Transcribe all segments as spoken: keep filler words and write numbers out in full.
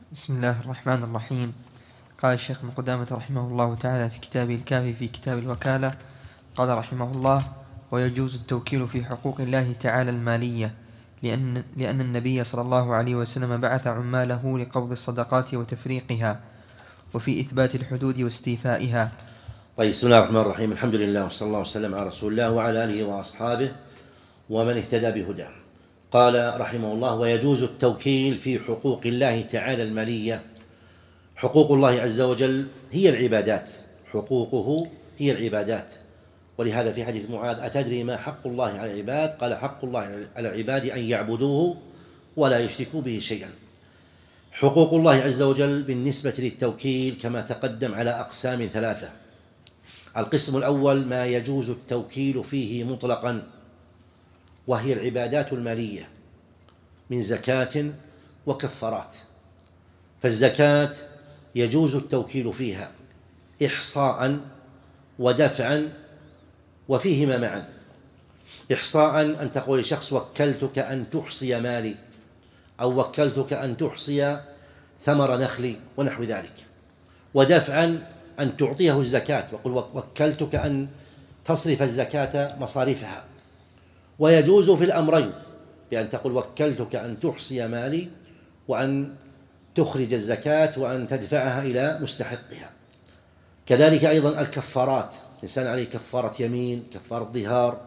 بسم الله الرحمن الرحيم. قال الشيخ ابن قدامة رحمه الله تعالى في كتابه الكافي في كتاب الوكالة، قال رحمه الله: ويجوز التوكيل في حقوق الله تعالى المالية، لأن, لأن النبي صلى الله عليه وسلم بعث عماله لقبض الصدقات وتفريقها، وفي إثبات الحدود واستيفائها. طيب، بسم الله الرحمن الرحيم. الحمد لله وصلى الله وسلم على رسول الله وعلى آله وأصحابه ومن اهتدى بهداه. قال رحمه الله: ويجوز التوكيل في حقوق الله تعالى المالية. حقوق الله عز وجل هي العبادات، حقوقه هي العبادات. ولهذا في حديث معاذ: أتدري ما حق الله على العباد؟ قال: حق الله على العباد أن يعبدوه ولا يشركوا به شيئا. حقوق الله عز وجل بالنسبة للتوكيل كما تقدم على أقسام ثلاثة. القسم الأول ما يجوز التوكيل فيه مطلقا، وهي العبادات المالية من زكاة وكفارات. فالزكاة يجوز التوكيل فيها إحصاء ودفعا، وفيهما معا. إحصاء أن تقول لشخص: وكلتك أن تحصي مالي، أو وكلتك أن تحصي ثمر نخلي ونحو ذلك. ودفعا أن تعطيه الزكاة، وقل: وكلتك أن تصرف الزكاة مصاريفها. ويجوز في الأمرين، بأن تقول: وكلتك أن تحصي مالي، وأن تخرج الزكاة وأن تدفعها إلى مستحقها. كذلك أيضا الكفارات، الإنسان عليه كفارة يمين، كفارة ظهار،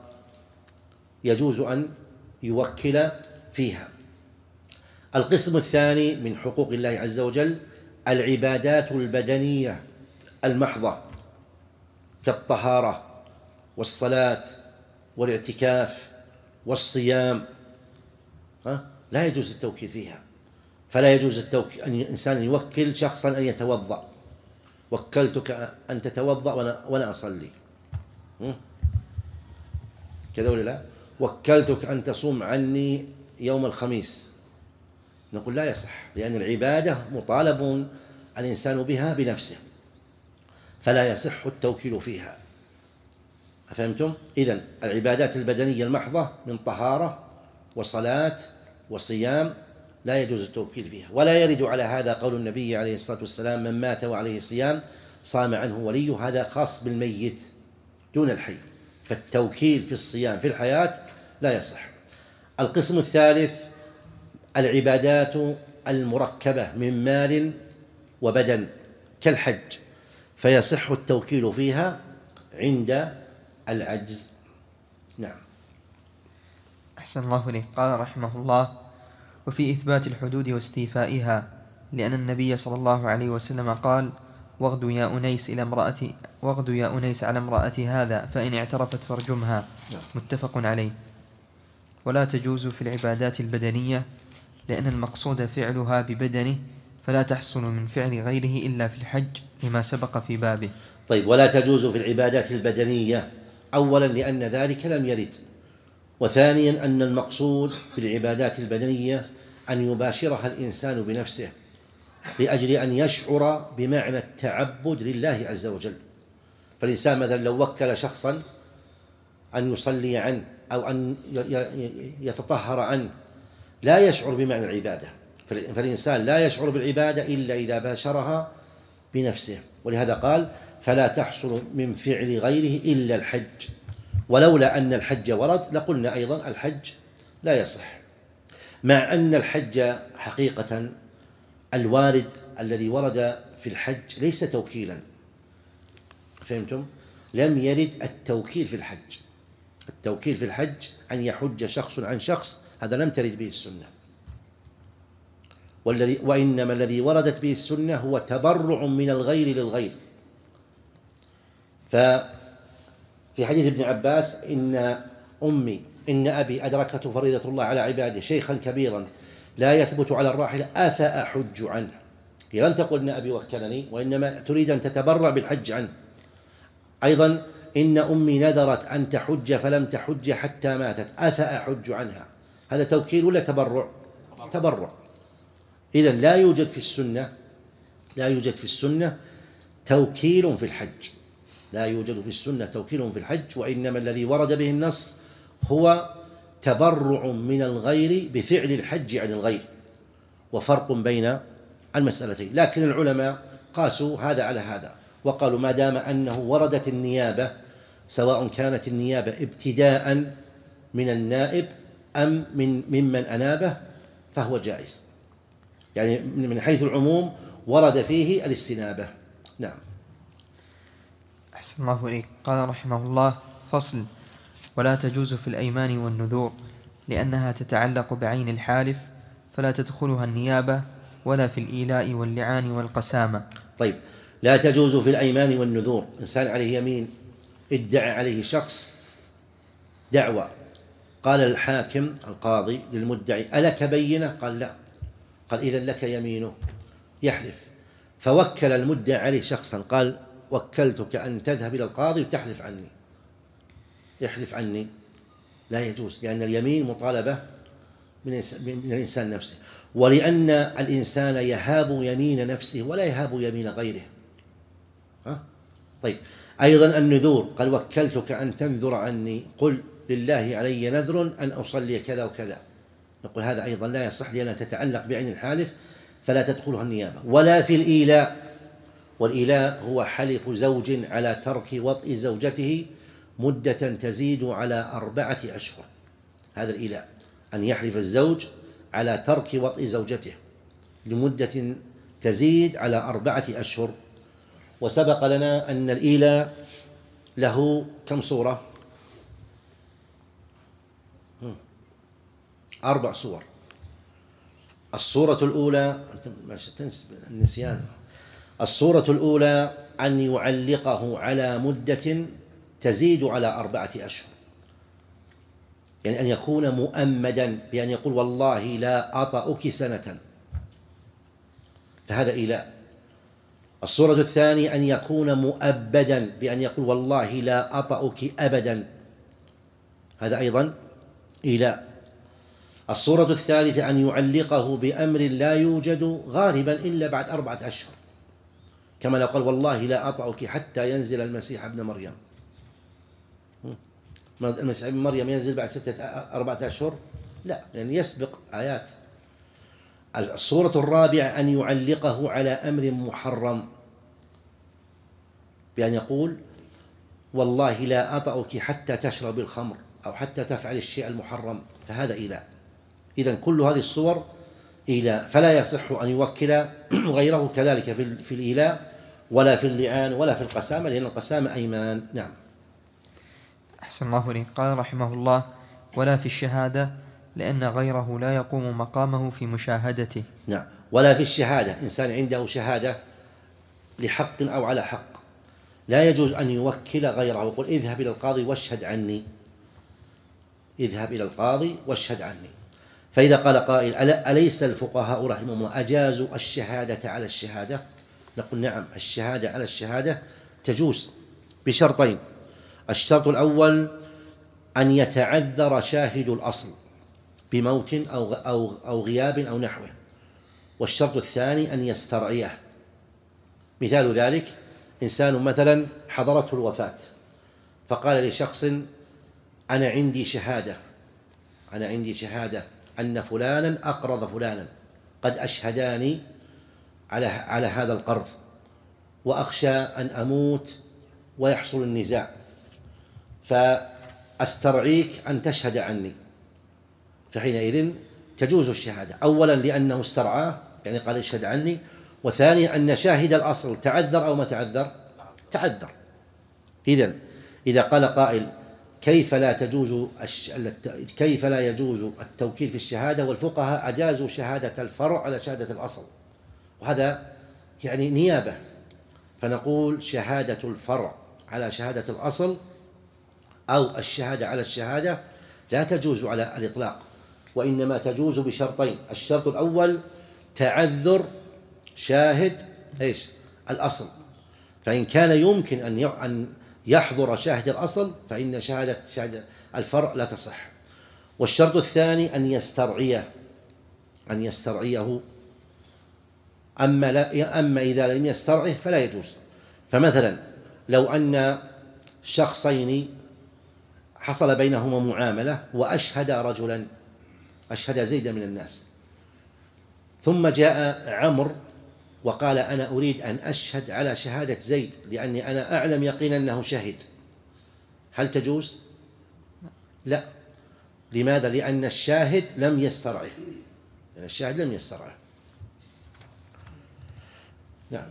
يجوز أن يوكل فيها. القسم الثاني من حقوق الله عز وجل العبادات البدنية المحضة، كالطهارة والصلاة والاعتكاف والصيام، لا يجوز التوكيل فيها. فلا يجوز التوكيل أن الإنسان يوكل شخصا أن يتوضأ: وكلتك أن تتوضأ وأنا أصلي، كذا ولا لا؟ وكلتك أن تصوم عني يوم الخميس، نقول لا يصح، لأن العبادة مطالب الإنسان بها بنفسه، فلا يصح التوكيل فيها. أفهمتم؟ إذن العبادات البدنية المحضة من طهارة وصلاة وصيام لا يجوز التوكيل فيها. ولا يرد على هذا قول النبي عليه الصلاة والسلام: من مات وعليه صيام صام عنه وليه. هذا خاص بالميت دون الحي، فالتوكيل في الصيام في الحياة لا يصح. القسم الثالث العبادات المركبة من مال وبدن كالحج، فيصح التوكيل فيها عند العجز. نعم. أحسن الله إليك. قال رحمه الله: وفي إثبات الحدود واستيفائها، لأن النبي صلى الله عليه وسلم قال: واغدوا يا أنيس إلى امرأة واغدوا يا أنيس على امرأة هذا، فإن اعترفت فارجمها. متفق عليه. ولا تجوز في العبادات البدنية، لأن المقصود فعلها ببدنه، فلا تحصل من فعل غيره إلا في الحج، لما سبق في بابه. طيب، ولا تجوز في العبادات البدنية أولا لأن ذلك لم يرد، وثانيا أن المقصود في العبادات البدنية أن يباشرها الإنسان بنفسه، لأجل أن يشعر بمعنى التعبد لله عز وجل. فالإنسان مثلا لو وكل شخصا أن يصلي عنه أو أن يتطهر عنه لا يشعر بمعنى العبادة، فالإنسان لا يشعر بالعبادة إلا إذا باشرها بنفسه. ولهذا قال: فلا تحصل من فعل غيره إلا الحج. ولولا أن الحج ورد لقلنا أيضا الحج لا يصح، مع أن الحج حقيقة الوارد الذي ورد في الحج ليس توكيلا. فهمتم؟ لم يرد التوكيل في الحج. التوكيل في الحج أن يحج شخص عن شخص، هذا لم ترد به السنة. والذي وإنما الذي وردت به السنة هو تبرع من الغير للغير. ففي حديث ابن عباس: إن أمي إن أبي أدركته فريضة الله على عباده شيخا كبيرا لا يثبت على الراحلة أفأحج عنه. هي لم تقل إن أبي وكلني، وإنما تريد أن تتبرع بالحج عنه. أيضا: إن أمي نذرت أن تحج فلم تحج حتى ماتت أفأحج عنها. هذا توكيل ولا تبرع؟ تبرع. إذن لا يوجد في السنة لا يوجد في السنة توكيل في الحج، لا يوجد في السنة توكيل في الحج، وإنما الذي ورد به النص هو تبرع من الغير بفعل الحج عن الغير. وفرق بين المسألتين. لكن العلماء قاسوا هذا على هذا وقالوا ما دام أنه وردت النيابة، سواء كانت النيابة ابتداء من النائب أم من ممن أنابه، فهو جائز، يعني من حيث العموم ورد فيه الاستنابة. نعم. أحسن الله إليك. قال رحمه الله: فصل: ولا تجوز في الأيمان والنذور لأنها تتعلق بعين الحالف، فلا تدخلها النيابة، ولا في الإيلاء واللعان والقسامة. طيب، لا تجوز في الأيمان والنذور. إنسان عليه يمين، ادعى عليه شخص دعوة، قال الحاكم القاضي للمدعي: ألك بينة؟ قال لا. قال: إذن لك يمينه، يحلف. فوكل المدعي عليه شخصا، قال: وكلتك أن تذهب إلى القاضي وتحلف عني، يحلف عني. لا يجوز، لأن اليمين مطالبة من الإنسان نفسه، ولأن الإنسان يهاب يمين نفسه ولا يهاب يمين غيره. ها؟ طيب، أيضا النذور، قال: وكلتك أن تنذر عني، قل لله علي نذر أن أصلي كذا وكذا. نقول هذا أيضا لا يصح، لأنها تتعلق بعين الحالف، فلا تدخلها النيابة. ولا في الإيلاء، والإيلاء هو حلف زوج على ترك وطئ زوجته مدة تزيد على أربعة أشهر. هذا الإيلاء، أن يحلف الزوج على ترك وطئ زوجته لمدة تزيد على أربعة أشهر. وسبق لنا أن الإيلاء له كم صورة؟ أربع صور. الصورة الأولى النسيان الصورة الأولى أن يعلقه على مدة تزيد على أربعة أشهر، يعني أن يكون مؤمدا بأن يقول: والله لا أطأك سنة، فهذا إيلاء. الصورة الثانية أن يكون مؤبدا بأن يقول: والله لا أطأك أبدا، هذا أيضا إيلاء. الصورة الثالثة أن يعلقه بأمر لا يوجد غالبا إلا بعد أربعة أشهر، كما لو قال: والله لا أطأك حتى ينزل المسيح ابن مريم. المسيح ابن مريم ينزل بعد ستة أربعة أشهر؟ لا، لأن يسبق آيات. الصورة الرابعة أن يعلقه على أمر محرم بأن يقول: والله لا أطأك حتى تشرب الخمر أو حتى تفعل الشيء المحرم، فهذا إيلاء. إذن كل هذه الصور إيلاء، فلا يصح أن يوكل غيره كذلك في الإيلاء ولا في اللعان ولا في القسامة، لأن القسامة أيمان. نعم. أحسن الله إليك. قال رحمه الله: ولا في الشهادة لأن غيره لا يقوم مقامه في مشاهدته. نعم. ولا في الشهادة، إنسان عنده شهادة لحق أو على حق، لا يجوز أن يوكل غيره ويقول: اذهب إلى القاضي واشهد عني، اذهب إلى القاضي واشهد عني. فإذا قال قائل: أليس الفقهاء رحمهم الله أجازوا الشهادة على الشهادة؟ نقول: نعم، الشهادة على الشهادة تجوز بشرطين. الشرط الأول أن يتعذر شاهد الأصل بموت أو أو أو غياب أو نحوه، والشرط الثاني أن يسترعيه. مثال ذلك: إنسان مثلا حضرته الوفاة، فقال لشخص: أنا عندي شهادة أنا عندي شهادة أن فلانا أقرض فلانا، قد أشهداني على على هذا القرض، وأخشى أن أموت ويحصل النزاع، فأسترعيك أن تشهد عني. فحينئذ تجوز الشهادة، أولا لأنه استرعاه، يعني قال: اشهد عني، وثانيا أن شاهد الأصل تعذر أو ما تعذر؟ تعذر. إذن إذا قال قائل: كيف لا تجوز كيف لا يجوز التوكيل في الشهادة والفقهاء أجازوا شهادة الفرع على شهادة الأصل، وهذا يعني نيابة، فنقول: شهادة الفرع على شهادة الأصل أو الشهادة على الشهادة لا تجوز على الإطلاق، وإنما تجوز بشرطين. الشرط الأول تعذر شاهد إيش؟ الأصل، فإن كان يمكن أن يحضر شاهد الأصل فإن شهادة شاهد الفرع لا تصح. والشرط الثاني أن يسترعيه أن يسترعيه أما, لا أما إذا لم يسترعه فلا يجوز. فمثلا لو أن شخصين حصل بينهما معاملة وأشهد رجلا، أشهد زيدا من الناس، ثم جاء عمرو وقال أنا أريد أن أشهد على شهادة زيد لأني أنا أعلم يقينا أنه شهد، هل تجوز؟ لا. لماذا؟ لأن الشاهد لم يسترعه، لأن الشاهد لم يسترعه. نعم.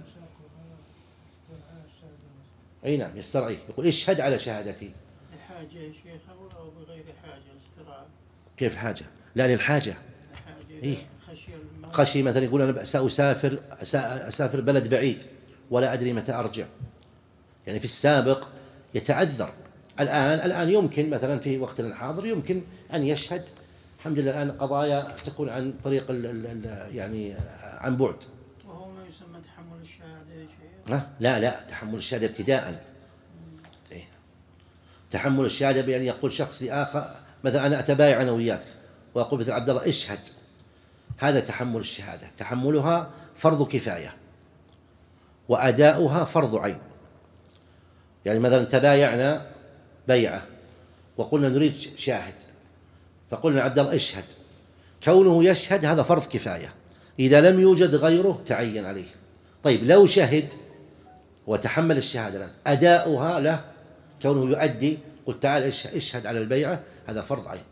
أي نعم يسترعيه، يقول اشهد على شهادتي. لحاجة يا شيخ أو بغير حاجة الاستراع؟ كيف حاجة؟ لا للحاجة. إيه؟ خشي مثلا يقول أنا سأسافر أسافر بلد بعيد ولا أدري متى أرجع، يعني في السابق يتعذر. الآن الآن يمكن مثلا في وقتنا الحاضر يمكن أن يشهد، الحمد لله الآن قضايا تكون عن طريق ال ال يعني عن بعد. وهو ما يسمى تحمل الشهادة يا شيخ؟ لا لا تحمل الشهادة ابتداء. إيه؟ تحمل الشهادة بأن يقول شخص لآخر مثلا أنا أتبايع أنا وياك وأقول مثل عبد الله اشهد، هذا تحمل الشهادة. تحملها فرض كفاية وأداؤها فرض عين. يعني مثلا تبايعنا بيعة وقلنا نريد شاهد، فقلنا عبد الله اشهد، كونه يشهد هذا فرض كفاية، إذا لم يوجد غيره تعين عليه. طيب لو شهد وتحمل الشهادة الآن أداؤها له، كونه يؤدي، قل تعال اشهد على البيعة، هذا فرض عين.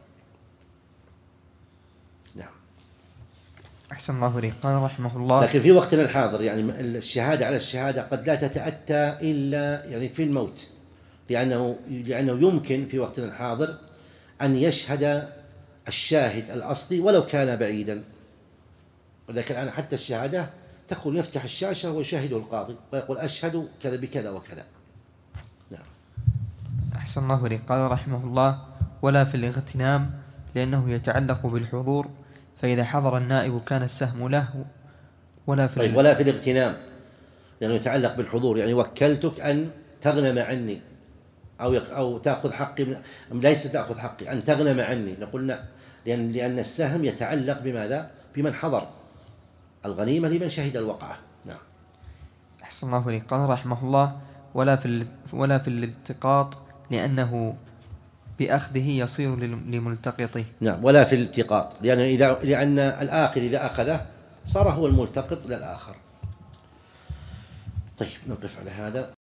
نعم. أحسن الله إليك. قال رحمه الله: لكن في وقتنا الحاضر يعني الشهادة على الشهادة قد لا تتأتى إلا يعني في الموت، لأنه لأنه يمكن في وقتنا الحاضر أن يشهد الشاهد الأصلي ولو كان بعيدا، ولكن الآن حتى الشهادة تقول يفتح الشاشة ويشاهده القاضي ويقول أشهد كذا بكذا وكذا. نعم. أحسن الله إليك. قال رحمه الله: ولا في الاغتنام، لأنه يتعلق بالحضور، فإذا حضر النائب كان السهم له. ولا في طيب ولا في الاغتنام لأنه يتعلق بالحضور، يعني وكلتك أن تغنم عني أو أو تأخذ حقي من... ليس تأخذ حقي، أن تغنم عني. نقول لا، لأن لأن السهم يتعلق بماذا؟ بمن حضر، الغنيمة لمن شهد الوقعة. نعم. أحسن الله إليك. قال رحمه الله: ولا في ال... ولا في الالتقاط، لأنه بأخذه يصير لملتقطه. نعم. ولا في الالتقاط، لأن إذا لأن الآخذ إذا أخذه صار هو الملتقط للآخر. طيب نقف على هذا.